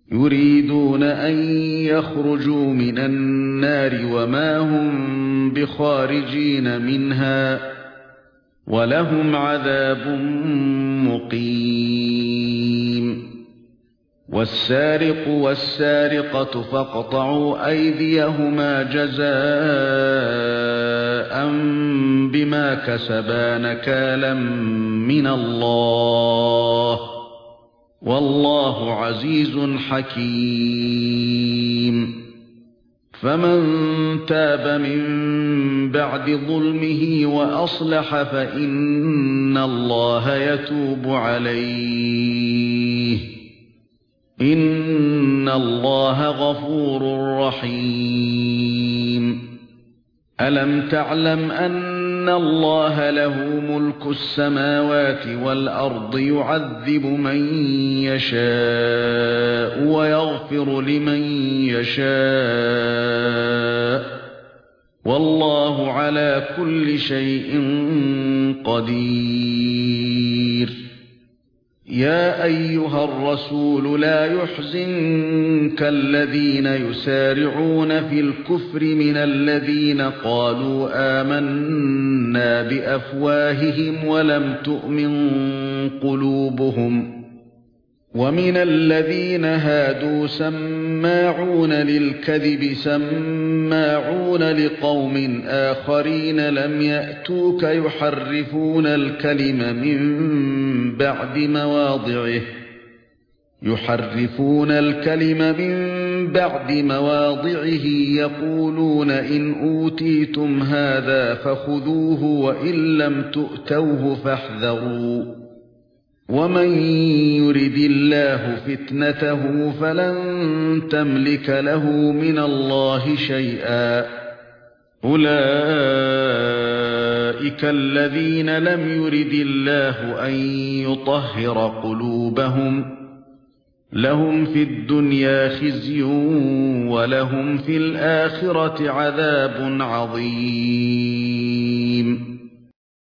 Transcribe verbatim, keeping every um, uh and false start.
يريدون أن يخرجوا من النار وما هم بخارجين منها ولهم عذاب مقيم والسارق والسارقة فاقطعوا أيديهما جزاء بما كسبا نكالا من الله والله عزيز حكيم فمن تاب من بعد ظلمه وأصلح فإن الله يتوب عليه إن الله غفور رحيم ألم تعلم أن الله له ملك السماوات والأرض يعذب من يشاء ويغفر لمن يشاء والله على كل شيء قدير يا أيها الرسول لا يحزنك الذين يسارعون في الكفر من الذين قالوا آمنا بأفواههم ولم تؤمن قلوبهم ومن الذين هادوا سماعون للكذب سماعون لقوم آخرين لم يأتوك يحرفون الكلم من بعد مواضعه يحرفون الكلم من بعد مواضعه يقولون إن أوتيتم هذا فخذوه وإن لم تؤتوه فاحذروا ومن يرد الله فتنته فلن تملك له من الله شيئا أولئك الذين لم يرد الله أن يطهر قلوبهم لهم في الدنيا خزي ولهم في الآخرة عذاب عظيم